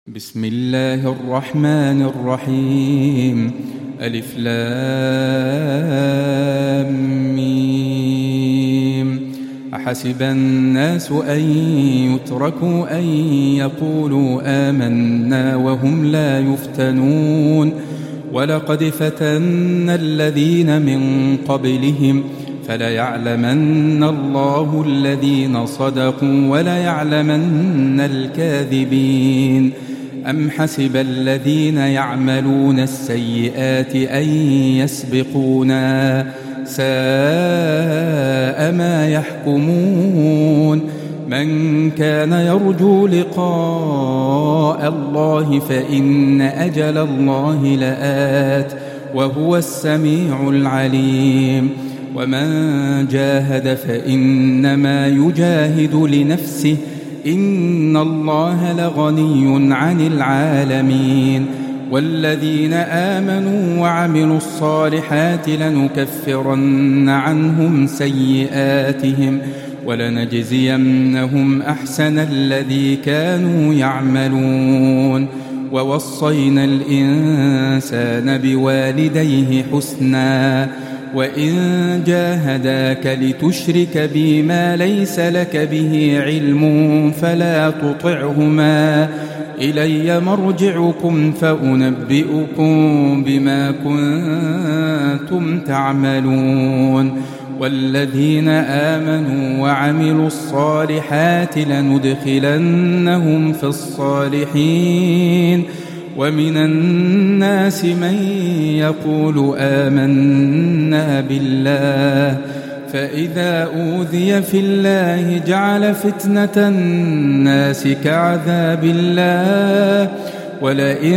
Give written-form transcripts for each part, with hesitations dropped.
بسم الله الرحمن الرحيم. ألف لام ميم. أحسب الناس أن يتركوا أن يقولوا آمنا وهم لا يفتنون ولقد فتنا الذين من قبلهم فليعلمن الله الذين صدقوا وليعلمن الكاذبين. أم حسب الذين يعملون السيئات أن يسبقونا ساء ما يحكمون. من كان يرجو لقاء الله فإن أجل الله لآت وهو السميع العليم. ومن جاهد فإنما يجاهد لنفسه إن الله لغني عن العالمين. والذين آمنوا وعملوا الصالحات لنكفرن عنهم سيئاتهم ولنجزينهم أحسن الذي كانوا يعملون. ووصينا الإنسان بوالديه حسنا وإن جاهداك لتشرك بي ما ليس لك به علم فلا تطعهما إلي مرجعكم فأنبئكم بما كنتم تعملون. والذين آمنوا وعملوا الصالحات لندخلنهم في الصالحين. ومن الناس من يقول آمنا بالله فإذا أوذي في الله جعل فتنة الناس كعذاب الله ولئن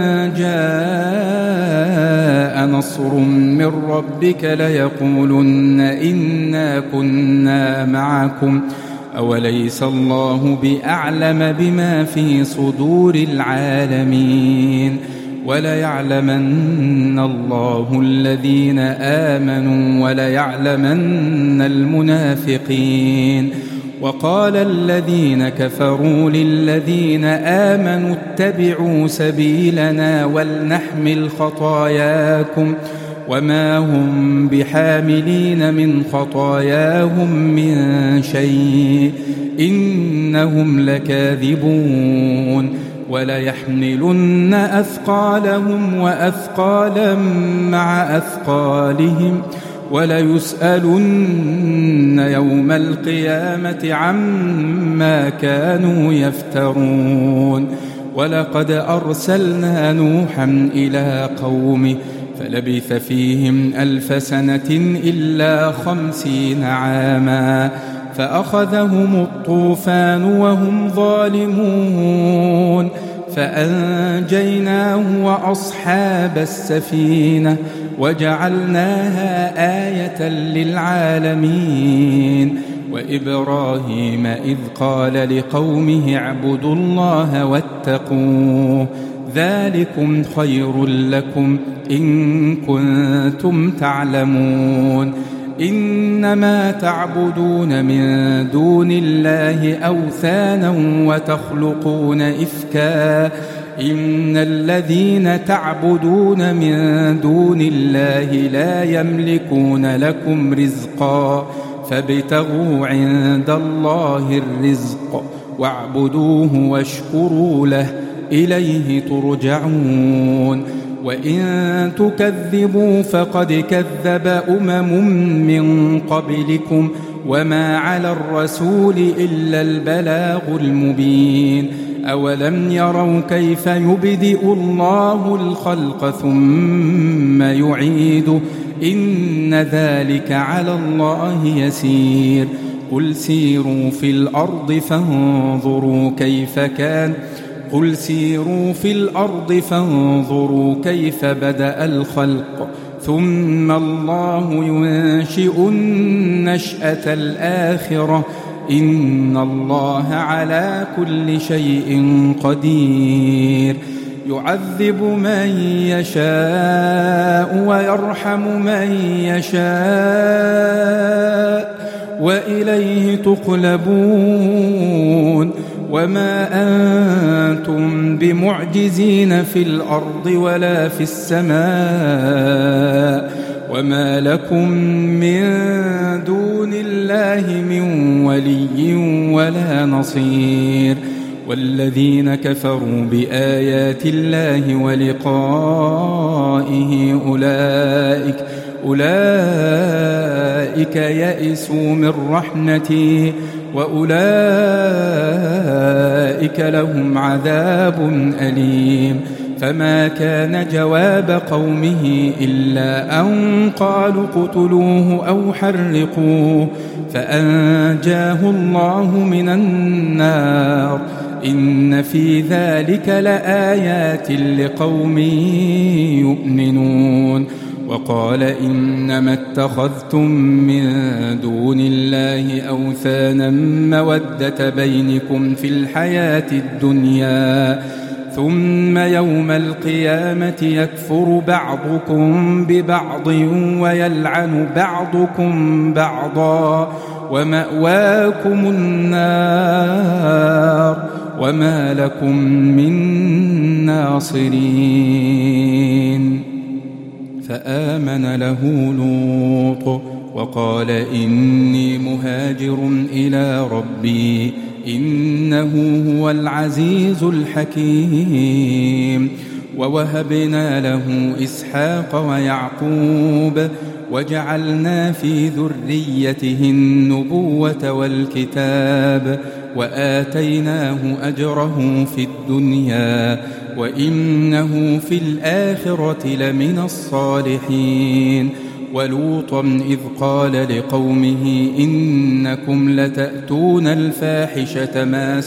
جاء نصر من ربك ليقولن إنا كنا معكم أوليس الله بأعلم بما في صدور العالمين. وليعلمن الله الذين آمنوا وليعلمن المنافقين. وقال الذين كفروا للذين آمنوا اتبعوا سبيلنا ولنحمل خطاياكم وما هم بحاملين من خطاياهم من شيء إنهم لكاذبون. وليحملن أثقالهم وأثقالا مع أثقالهم وليسألن يوم القيامة عما كانوا يفترون. ولقد أرسلنا نوحا إلى قومه فلبث فيهم 1000 سنة إلا 50 عاما فأخذهم الطوفان وهم ظالمون فأنجيناه وأصحاب السفينة وجعلناها آية للعالمين. وإبراهيم إذ قال لقومه اعبدوا الله واتقوه ذلكم خير لكم إن كنتم تعلمون. إنما تعبدون من دون الله أوثانا وتخلقون إفكا إن الذين تعبدون من دون الله لا يملكون لكم رزقا فابتغوا عند الله الرزق واعبدوه واشكروا له إليه ترجعون. وإن تكذبوا فقد كذب من قبلكم وما على الرسول إلا البلاغ المبين. أولم يروا كيف يبدئ الله الخلق ثم يعيده إن ذلك على الله يسير. قل سيروا في الأرض فانظروا كيف بدأ الخلق ثم الله ينشئ النشأة الآخرة إن الله على كل شيء قدير. يعذب من يشاء ويرحم من يشاء وإليه تقلبون. وما أنتم بمعجزين في الأرض ولا في السماء وما لكم من دون الله من ولي ولا نصير والذين كفروا بآيات الله ولقائه أولئك يئسوا من رحمتي وأولئك لهم عذاب أليم فما كان جواب قومه إلا أن قالوا اقتلوه أو حرقوه فأنجاه الله من النار إن في ذلك لآيات لقوم يؤمنون وقال إنما اتخذتم من دون الله أوثانا مودة بينكم في الحياة الدنيا ثم يوم القيامة يكفر بعضكم ببعض ويلعن بعضكم بعضا ومأواكم النار وما لكم من ناصرين فآمن له لوط وقال إني مهاجر إلى ربي إنه هو العزيز الحكيم ووهبنا له إسحاق ويعقوب وجعلنا في ذريته النبوة والكتاب وآتيناه أجره في الدنيا وإنه في الآخرة لمن الصالحين ولوطا إذ قال لقومه إنكم لتأتون الفاحشة ما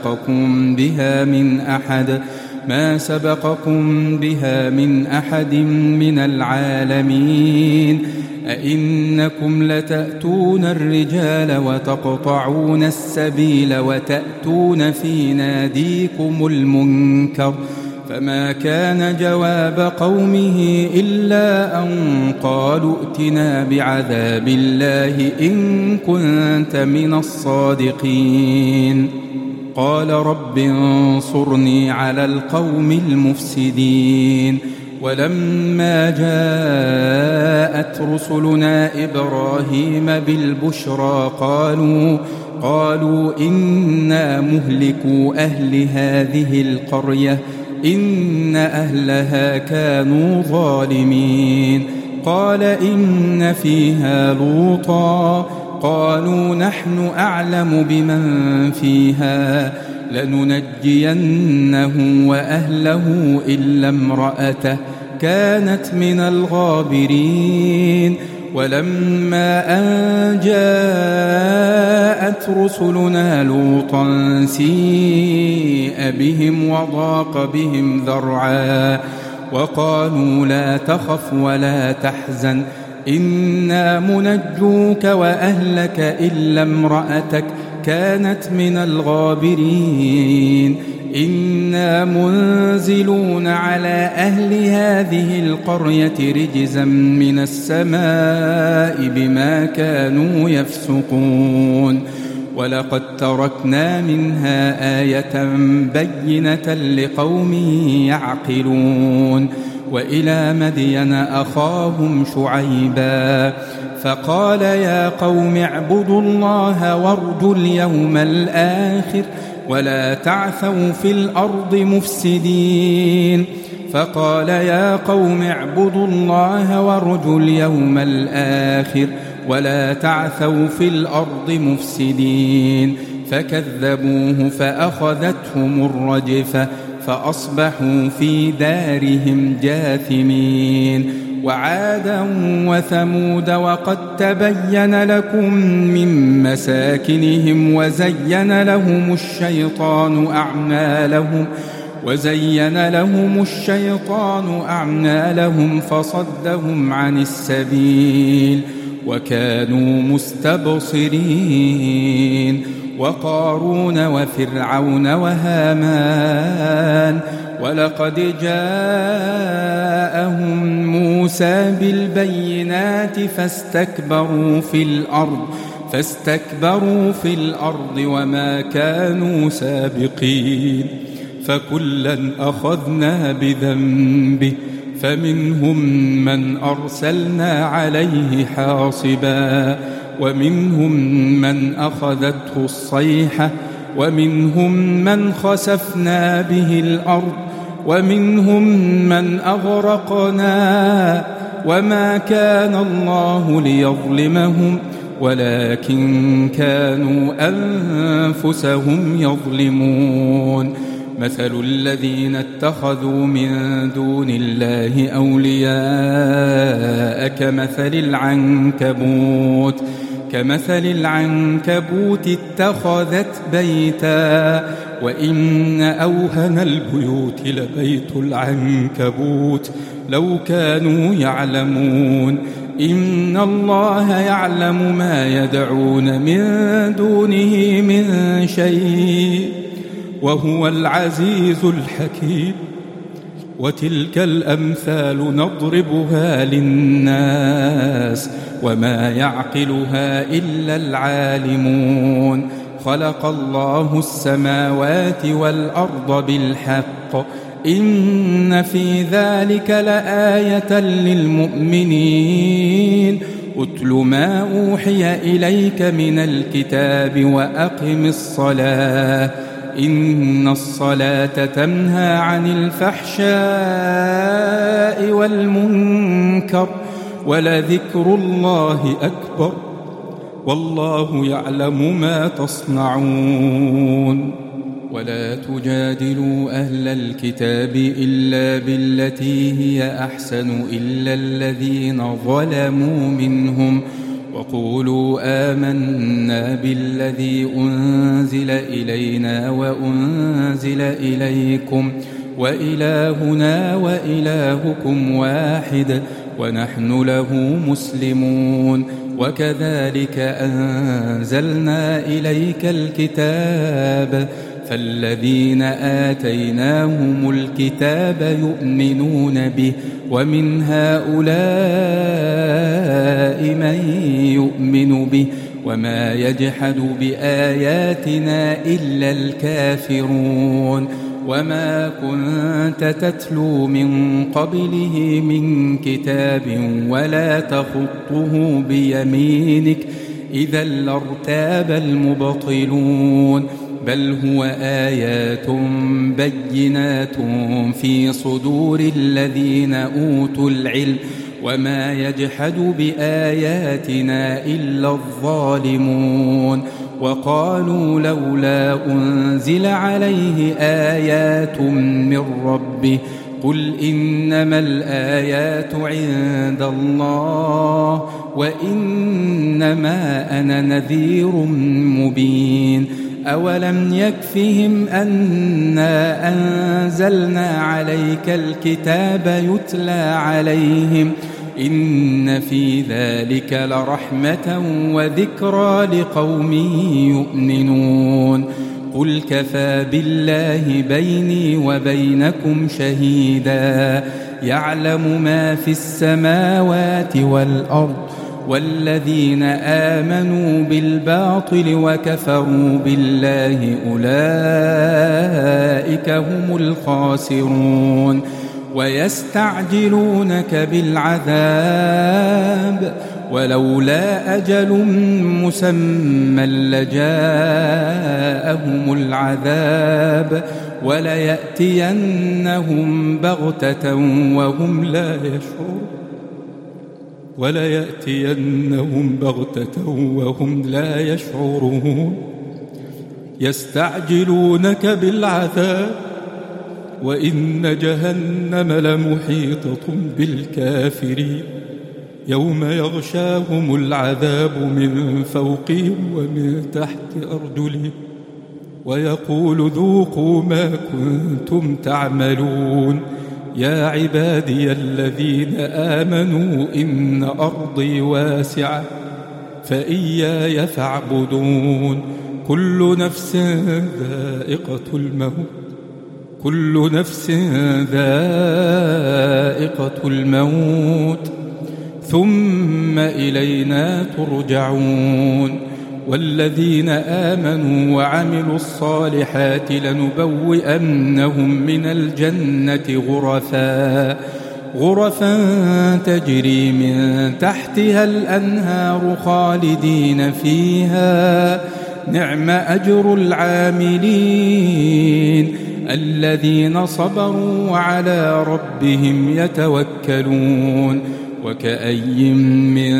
سبقكم بها من أحد من العالمين أئنكم لتأتون الرجال وتقطعون السبيل وتأتون في ناديكم المنكر فما كان جواب قومه إلا أن قالوا ائتنا بعذاب الله إن كنت من الصادقين قال رب انصرني على القوم المفسدين ولما جاءت رسلنا إبراهيم بالبشرى قالوا إنا مهلكو أهل هذه القرية إن أهلها كانوا ظالمين قال إن فيها لوطا قالوا نحن أعلم بمن فيها لننجينه وأهله إلا امرأته كانت من الغابرين ولما أن جاءت رسلنا لوطا سيء بهم وضاق بهم ذرعا وقالوا لا تخف ولا تحزن إنا منجوك وأهلك إلا امرأتك كانت من الغابرين إنا منزلون على أهل هذه القرية رجزا من السماء بما كانوا يفسقون ولقد تركنا منها آية بينة لقوم يعقلون وإلى مدين أخاهم شعيبا فقال يا قوم اعبدوا الله وارجوا اليوم الآخر ولا تعثوا في الأرض مفسدين فقال يا قوم اعبدوا الله وارجوا اليوم الآخر ولا تعثوا في الأرض مفسدين فكذبوه فأخذتهم الرجفة فأصبحوا في دارهم جاثمين وعادا وثمود وقد تبين لكم من مساكنهم وزين لهم الشيطان أعمالهم فصدهم عن السبيل وكانوا مستبصرين وقارون وفرعون وهامان ولقد جاءهم موسى بالبينات فاستكبروا في الأرض وما كانوا سابقين فكلا أخذنا بذنبه فمنهم من أرسلنا عليه حاصبا ومنهم من أخذته الصيحة ومنهم من خسفنا به الأرض ومنهم من أغرقنا وما كان الله ليظلمهم ولكن كانوا أنفسهم يظلمون مثل الذين اتخذوا من دون الله أولياء كمثل العنكبوت اتخذت بيتا وإن أوهن البيوت لبيت العنكبوت لو كانوا يعلمون إن الله يعلم ما يدعون من دونه من شيء وهو العزيز الحكيم وتلك الأمثال نضربها للناس وما يعقلها إلا العالمون خلق الله السماوات والأرض بالحق إن في ذلك لآية للمؤمنين أتل ما أوحي إليك من الكتاب وأقم الصلاة إن الصلاة تنهى عن الفحشاء والمنكر ولذكر الله أكبر والله يعلم ما تصنعون ولا تجادلوا أهل الكتاب إلا بالتي هي أحسن إلا الذين ظلموا منهم وقولوا آمنا بالذي أنزل إلينا وأنزل إليكم وإلهنا وإلهكم واحد ونحن له مسلمون وكذلك أنزلنا إليك الكتاب فالذين آتيناهم الكتاب يؤمنون به ومن هؤلاء من يؤمن به وما يجحد بآياتنا إلا الكافرون وما كنت تتلو من قبله من كتاب ولا تخطه بيمينك إذا لارتاب المبطلون بل هو آيات بينات في صدور الذين أوتوا العلم وما يجحد بآياتنا إلا الظالمون وقالوا لولا أنزل عليه آيات من ربه قل إنما الآيات عند الله وإنما أنا نذير مبين أولم يكفهم أنا أنزلنا عليك الكتاب يتلى عليهم إن في ذلك لرحمة وذكرى لقوم يؤمنون قل كفى بالله بيني وبينكم شهيدا يعلم ما في السماوات والأرض والذين آمنوا بالباطل وكفروا بالله أولئك هم الخاسرون ويستعجلونك بالعذاب ولولا أجل مسمى لجاءهم العذاب وليأتينهم بغتة وهم لا يشعرون يستعجلونك بالعذاب وإن جهنم لمحيطة بالكافرين يوم يغشاهم العذاب من فوقهم ومن تحت أرجلهم ويقول ذوقوا ما كنتم تعملون يا عبادي الذين آمنوا إن أرضي واسعة فإياي فاعبدون كل نفس ذائقة الموت ثم إلينا ترجعون والذين آمنوا وعملوا الصالحات لنبوئنهم من الجنة غرفا تجري من تحتها الأنهار خالدين فيها، نعم أجر العاملين الذين صبروا وعلى ربهم يتوكلون. وكأي من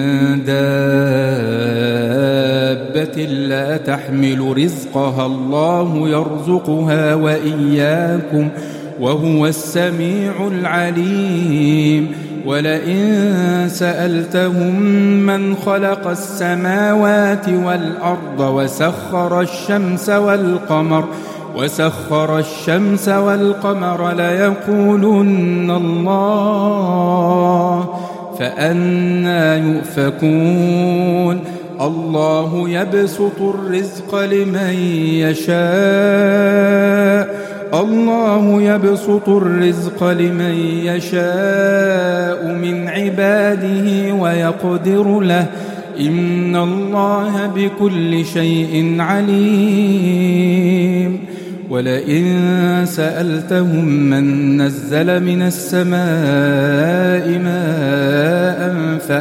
دابة لا تحمل رزقها الله يرزقها وإياكم وهو السميع العليم. ولئن سألتهم من خلق السماوات والأرض وسخر الشمس والقمر ليقولن الله، فأنى يؤفكون. الله يبسط الرزق لمن يشاء من عباده ويقدر له، إن الله بكل شيء عليم. ولئن سألتهم من نزل من السماء ماء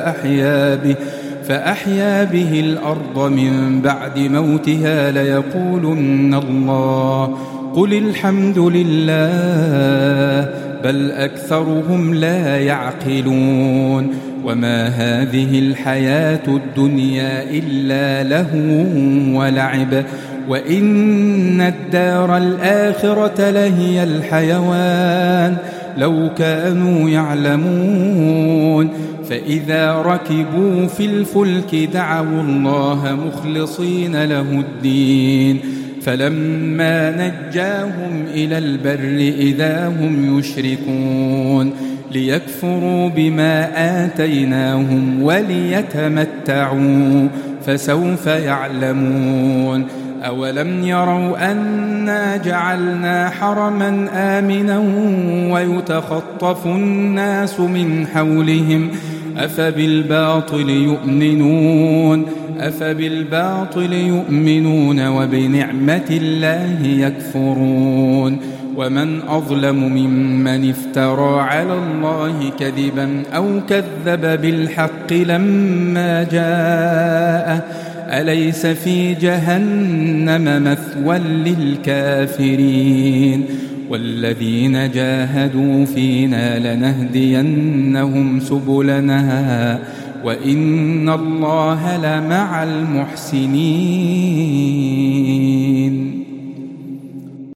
فأحيا به الأرض من بعد موتها ليقولن الله، قل الحمد لله، بل أكثرهم لا يعقلون. وما هذه الحياة الدنيا إلا لهو ولعب، وإن الدار الآخرة لهي الحيوان لو كانوا يعلمون. فإذا ركبوا في الفلك دعوا الله مخلصين له الدين، فلما نجاهم إلى البر إذا هم يشركون، ليكفروا بما آتيناهم وليتمتعوا فسوف يعلمون. أولم يروا أنا جعلنا حرما آمنا ويتخطف الناس من حولهم أفبالباطل يؤمنون وبنعمة الله يكفرون. ومن أظلم ممن افترى على الله كذبا أو كذب بالحق لما جاءه، أليس في جهنم مثوى للكافرين؟ والذين جاهدوا فينا لنهدينهم سبلنا وإن الله لمع المحسنين.